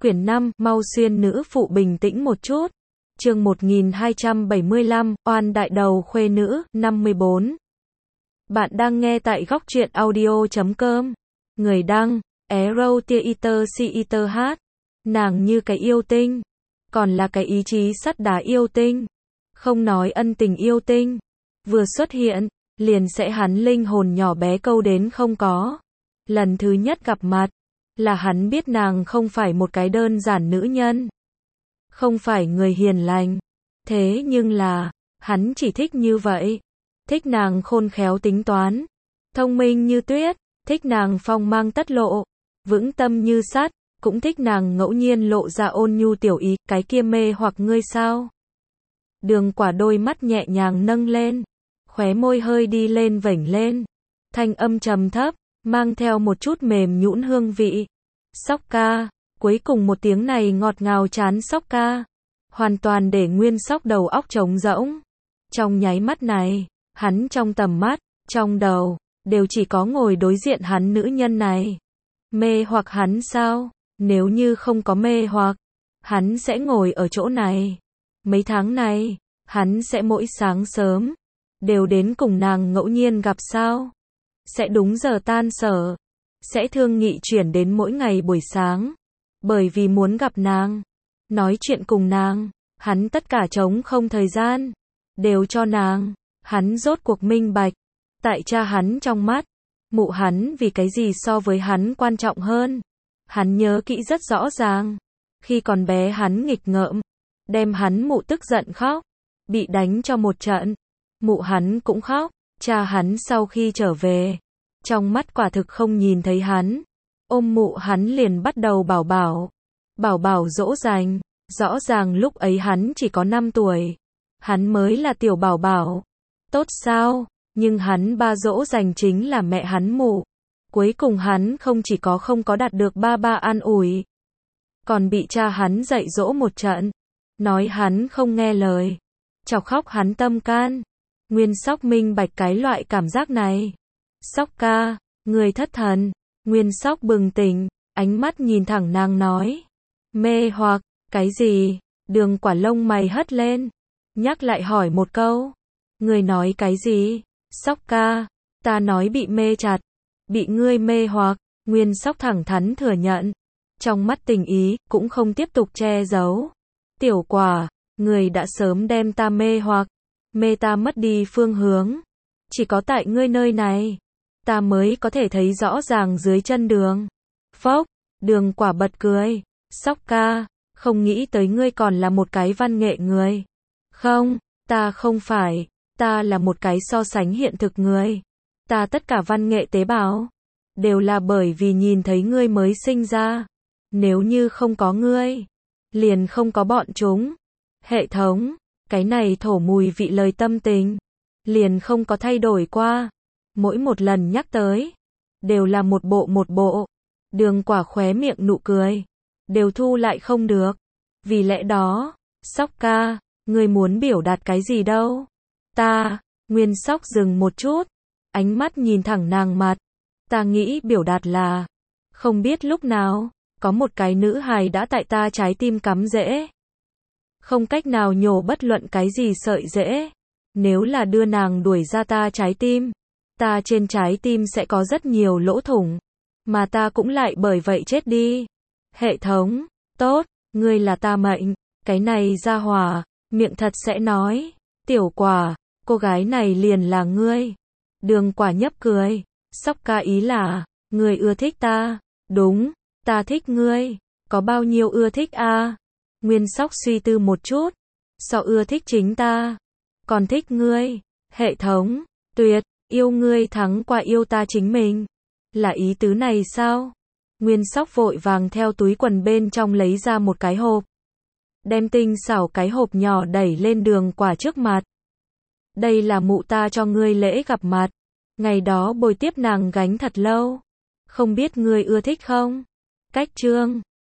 Quyển 5, mau xuyên nữ phụ bình tĩnh một chút. Chương 1275, oan đại đầu khuê nữ, 54. Bạn đang nghe tại góc truyện audio.com. Người đăng, Arrow Theater CETH. Nàng như cái yêu tinh, còn là cái ý chí sắt đá yêu tinh. Không nói ân tình yêu tinh. Vừa xuất hiện, liền sẽ hắn linh hồn nhỏ bé câu đến không có. Lần thứ nhất gặp mặt, là hắn biết nàng không phải một cái đơn giản nữ nhân. Không phải người hiền lành. Thế nhưng là, hắn chỉ thích như vậy. Thích nàng khôn khéo tính toán. Thông minh như tuyết. Thích nàng phong mang tất lộ. Vững tâm như sắt. Cũng thích nàng ngẫu nhiên lộ ra ôn nhu tiểu ý. Cái kia mê hoặc ngươi sao? Đường Quả đôi mắt nhẹ nhàng nâng lên. Khóe môi hơi đi lên vểnh lên. Thanh âm trầm thấp, mang theo một chút mềm nhũn hương vị. Sóc ca, cuối cùng một tiếng này ngọt ngào chán Sóc ca. Hoàn toàn để Nguyên Sóc đầu óc trống rỗng. Trong nháy mắt này, hắn trong tầm mắt, trong đầu, đều chỉ có ngồi đối diện hắn nữ nhân này. Mê hoặc hắn sao? Nếu như không có mê hoặc, hắn sẽ ngồi ở chỗ này. Mấy tháng này, hắn sẽ mỗi sáng sớm, đều đến cùng nàng ngẫu nhiên gặp sao? Sẽ đúng giờ tan sở. Sẽ thương nghị chuyển đến mỗi ngày buổi sáng. Bởi vì muốn gặp nàng. Nói chuyện cùng nàng. Hắn tất cả trống không thời gian. Đều cho nàng. Hắn rốt cuộc minh bạch. Tại cha hắn trong mắt. Mụ hắn vì cái gì so với hắn quan trọng hơn. Hắn nhớ kỹ rất rõ ràng. Khi còn bé hắn nghịch ngợm. Đem hắn mụ tức giận khóc. Bị đánh cho một trận. Mụ hắn cũng khóc. Cha hắn sau khi trở về. Trong mắt quả thực không nhìn thấy hắn. Ôm mụ hắn liền bắt đầu bảo bảo. Bảo bảo dỗ dành. Rõ ràng lúc ấy hắn chỉ có 5 tuổi. Hắn mới là tiểu bảo bảo. Tốt sao? Nhưng hắn ba dỗ dành chính là mẹ hắn mụ. Cuối cùng hắn không chỉ có không có đạt được ba an ủi. Còn bị cha hắn dạy dỗ một trận. Nói hắn không nghe lời. Chọc khóc hắn tâm can. Nguyên Sóc minh bạch cái loại cảm giác này. Sóc ca, người thất thần. Nguyên Sóc bừng tỉnh, ánh mắt nhìn thẳng nàng nói. Mê hoặc, cái gì? Đường Quả lông mày hất lên. Nhắc lại hỏi một câu. Người nói cái gì? Sóc ca, ta nói bị mê chặt. Bị ngươi mê hoặc. Nguyên Sóc thẳng thắn thừa nhận. Trong mắt tình ý, cũng không tiếp tục che giấu. Tiểu Quả, người đã sớm đem ta mê hoặc. Mê ta mất đi phương hướng. Chỉ có tại ngươi nơi này. Ta mới có thể thấy rõ ràng dưới chân đường. Phốc, Đường Quả bật cười. Sóc ca, không nghĩ tới ngươi còn là một cái văn nghệ người. Không, ta không phải. Ta là một cái so sánh hiện thực người. Ta tất cả văn nghệ tế bào. Đều là bởi vì nhìn thấy ngươi mới sinh ra. Nếu như không có ngươi. Liền không có bọn chúng. Hệ thống. Cái này thổ mùi vị lời tâm tình. Liền không có thay đổi qua. Mỗi một lần nhắc tới. Đều là một bộ. Đường Quả khóe miệng nụ cười. Đều thu lại không được. Vì lẽ đó. Sóc ca. Ngươi muốn biểu đạt cái gì đâu. Ta. Nguyên Sóc dừng một chút. Ánh mắt nhìn thẳng nàng mặt. Ta nghĩ biểu đạt là. Không biết lúc nào. Có một cái nữ hài đã tại ta trái tim cắm rễ. Không cách nào nhổ bất luận cái gì sợi rễ. Nếu là đưa nàng đuổi ra ta trái tim. Ta trên trái tim sẽ có rất nhiều lỗ thủng. Mà ta cũng lại bởi vậy chết đi. Hệ thống. Tốt. Ngươi là ta mệnh. Cái này ra hỏa. Miệng thật sẽ nói. Tiểu Quả. Cô gái này liền là ngươi. Đường Quả nhấp cười. Sóc ca ý là. Ngươi ưa thích ta. Đúng. Ta thích ngươi. Có bao nhiêu ưa thích a? Nguyên Sóc suy tư một chút. So ưa thích chính ta. Còn thích ngươi. Hệ thống. Tuyệt. Yêu ngươi thắng qua yêu ta chính mình. Là ý tứ này sao? Nguyên Sóc vội vàng theo túi quần bên trong lấy ra một cái hộp. Đem tinh xảo cái hộp nhỏ đẩy lên Đường Quả trước mặt. Đây là mụ ta cho ngươi lễ gặp mặt. Ngày đó bồi tiếp nàng gánh thật lâu. Không biết ngươi ưa thích không? Cách chương.